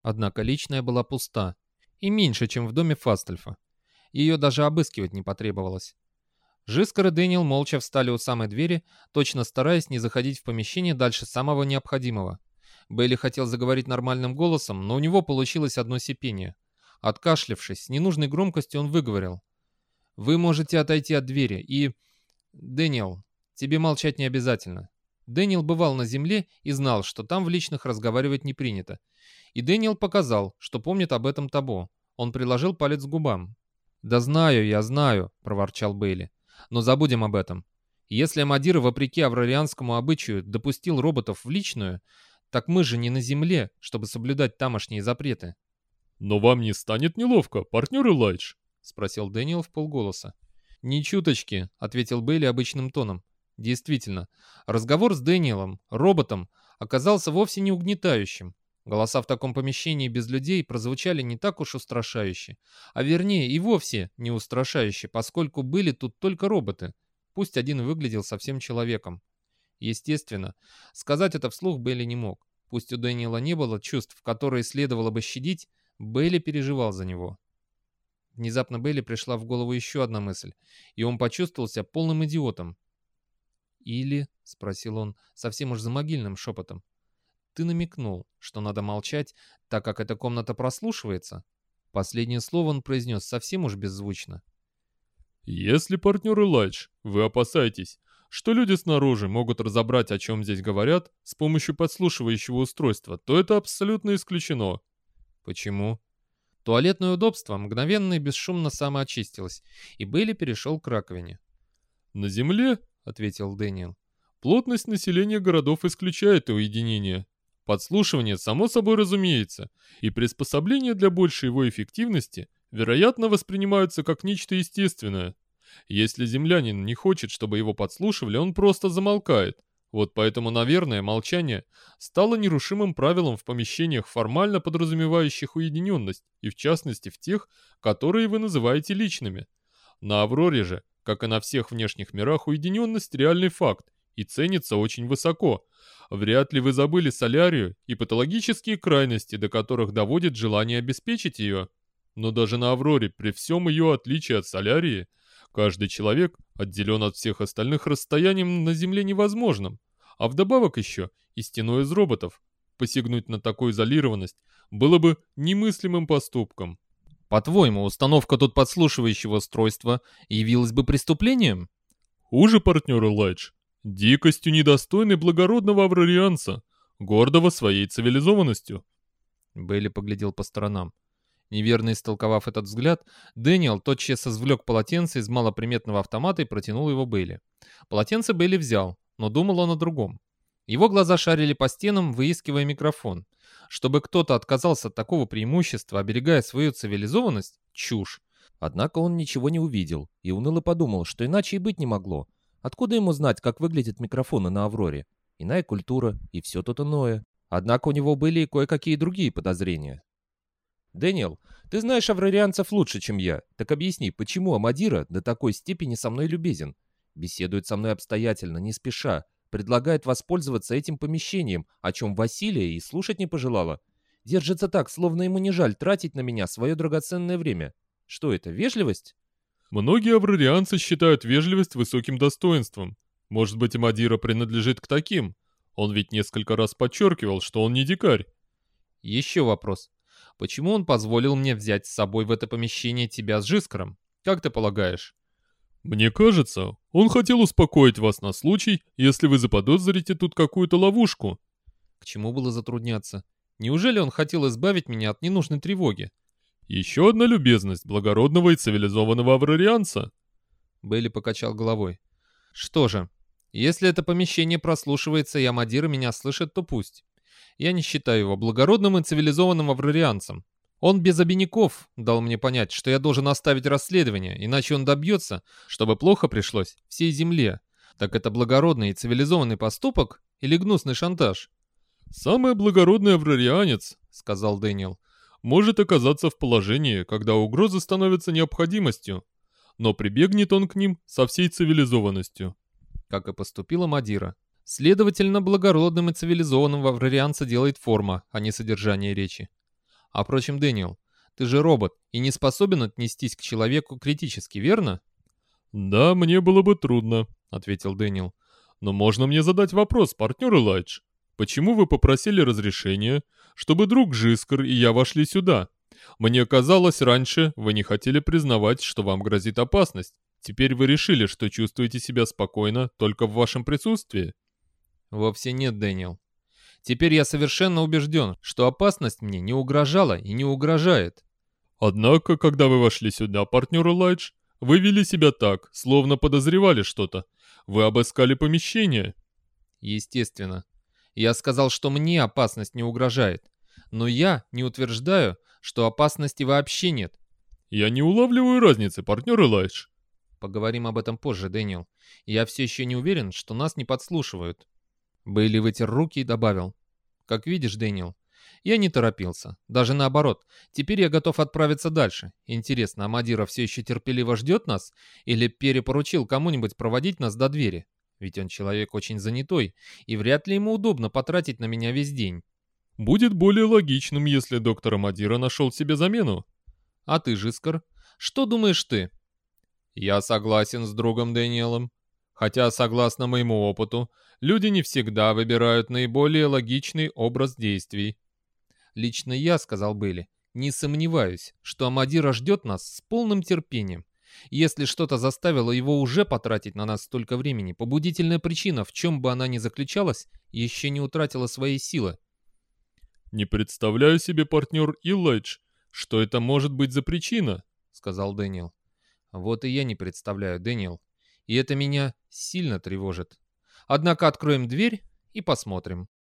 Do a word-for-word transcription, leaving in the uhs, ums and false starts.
Однако личная была пуста. И меньше, чем в доме Фастельфа. Ее даже обыскивать не потребовалось. Жискар и Дэниел молча встали у самой двери, точно стараясь не заходить в помещение дальше самого необходимого. Бейли хотел заговорить нормальным голосом, но у него получилось одно сипение. Откашлявшись, с ненужной громкостью он выговорил: «Вы можете отойти от двери и... Дэниел, тебе молчать не обязательно». Дэниел бывал на земле и знал, что там в личных разговаривать не принято. И Дэниел показал, что помнит об этом табу. Он приложил палец к губам. «Да знаю, я знаю», — проворчал Бейли. «Но забудем об этом. Если Амадир, вопреки аврарианскому обычаю, допустил роботов в личную, так мы же не на земле, чтобы соблюдать тамошние запреты». «Но вам не станет неловко, партнер Элайдж?» — спросил Дэниел вполголоса. «Ни чуточки», — ответил Бейли обычным тоном. Действительно, разговор с Дэниелом, роботом, оказался вовсе не угнетающим. Голоса в таком помещении без людей прозвучали не так уж устрашающе, а вернее и вовсе не устрашающе, поскольку были тут только роботы, пусть один выглядел совсем человеком. Естественно, сказать это вслух Бейли не мог. Пусть у Дэниела не было чувств, которые следовало бы щадить, Бейли переживал за него. Внезапно Бейли пришла в голову еще одна мысль, и он почувствовал себя полным идиотом. «Или?» — спросил он совсем уж замогильным шепотом. «Ты намекнул, что надо молчать, так как эта комната прослушивается?» Последнее слово он произнес совсем уж беззвучно. «Если, партнер Элайдж, вы опасаетесь, что люди снаружи могут разобрать, о чем здесь говорят, с помощью подслушивающего устройства, то это абсолютно исключено». «Почему?» Туалетное удобство мгновенно и бесшумно самоочистилось, и Бейли перешел к раковине. «На Земле, — ответил Дэниел, — плотность населения городов исключает уединение. Подслушивание, само собой разумеется, и приспособления для большей его эффективности, вероятно, воспринимаются как нечто естественное. Если землянин не хочет, чтобы его подслушивали, он просто замолкает. Вот поэтому, наверное, молчание стало нерушимым правилом в помещениях, формально подразумевающих уединенность, и в частности в тех, которые вы называете личными. На Авроре же, как и на всех внешних мирах, уединенность — реальный факт и ценится очень высоко. Вряд ли вы забыли солярию и патологические крайности, до которых доводит желание обеспечить ее. Но даже на Авроре, при всем ее отличии от солярии, каждый человек отделен от всех остальных расстоянием на Земле невозможным. А вдобавок еще и стеной из роботов. Посягнуть на такую изолированность было бы немыслимым поступком. «По-твоему, установка тут подслушивающего устройства явилась бы преступлением?» «Хуже, партнер Элайдж. Дикостью, недостойной благородного аврарианца, гордого своей цивилизованностью». Бейли поглядел по сторонам. Неверно истолковав этот взгляд, Дэниел тотчас извлек полотенце из малоприметного автомата и протянул его Бейли. Полотенце Бейли взял, но думал он о другом. Его глаза шарили по стенам, выискивая микрофон. Чтобы кто-то отказался от такого преимущества, оберегая свою цивилизованность — чушь. Однако он ничего не увидел и уныло подумал, что иначе и быть не могло. Откуда ему знать, как выглядят микрофоны на Авроре? Иная культура и все тут иное. Однако у него были и кое-какие другие подозрения. «Дэниел, ты знаешь аврарианцев лучше, чем я. Так объясни, почему Амадира до такой степени со мной любезен? Беседует со мной обстоятельно, не спеша. Предлагает воспользоваться этим помещением, о чем Василия и слушать не пожелала. Держится так, словно ему не жаль тратить на меня свое драгоценное время. Что это, вежливость?» Многие аврарианцы считают вежливость высоким достоинством. Может быть, Амадира принадлежит к таким. Он ведь несколько раз подчеркивал, что он не дикарь. Еще вопрос. Почему он позволил мне взять с собой в это помещение тебя с Жискаром? Как ты полагаешь? Мне кажется, он хотел успокоить вас на случай, если вы заподозрите тут какую-то ловушку. К чему было затрудняться? Неужели он хотел избавить меня от ненужной тревоги? Еще одна любезность благородного и цивилизованного аврарианца. Бейли покачал головой. Что же, если это помещение прослушивается и Амадира меня слышит, то пусть. Я не считаю его благородным и цивилизованным аврарианцем. Он без обиняков дал мне понять, что я должен оставить расследование, иначе он добьется, чтобы плохо пришлось всей земле. Так это благородный и цивилизованный поступок или гнусный шантаж? «Самый благородный аврарианец, — сказал Дэниел, — может оказаться в положении, когда угрозы становятся необходимостью, но прибегнет он к ним со всей цивилизованностью». Как и поступила Мадира. Следовательно, благородным и цивилизованным аврарианца делает форма, а не содержание речи. А впрочем, Дэниел, ты же робот и не способен отнестись к человеку критически, верно? «Да, мне было бы трудно», — ответил Дэниел. «Но можно мне задать вопрос, партнер Элайдж? Почему вы попросили разрешения, чтобы друг Жискар и я вошли сюда? Мне казалось, раньше вы не хотели признавать, что вам грозит опасность. Теперь вы решили, что чувствуете себя спокойно только в вашем присутствии?» Вовсе нет, Дэниел. Теперь я совершенно убежден, что опасность мне не угрожала и не угрожает. «Однако, когда вы вошли сюда, партнер Элайдж, вы вели себя так, словно подозревали что-то. Вы обыскали помещение». Естественно. Я сказал, что мне опасность не угрожает. Но я не утверждаю, что опасности вообще нет. «Я не улавливаю разницы, партнер Элайдж». Поговорим об этом позже, Дэниел. Я все еще не уверен, что нас не подслушивают. Бейли вытер руки и добавил. Как видишь, Дэниел, я не торопился. Даже наоборот. Теперь я готов отправиться дальше. Интересно, а Мадира все еще терпеливо ждет нас? Или перепоручил кому-нибудь проводить нас до двери? Ведь он человек очень занятой, и вряд ли ему удобно потратить на меня весь день. «Будет более логичным, если доктор Мадира нашел себе замену». А ты, Жискар, что думаешь ты? «Я согласен с другом Дэниелом. Хотя, согласно моему опыту, люди не всегда выбирают наиболее логичный образ действий». Лично я, сказал Бейли, не сомневаюсь, что Амадира ждет нас с полным терпением. Если что-то заставило его уже потратить на нас столько времени, побудительная причина, в чем бы она ни заключалась, еще не утратила своей силы. «Не представляю себе, партнер Элайдж, что это может быть за причина», — сказал Дэниел. Вот и я не представляю, Дэниел. И это меня сильно тревожит. Однако откроем дверь и посмотрим.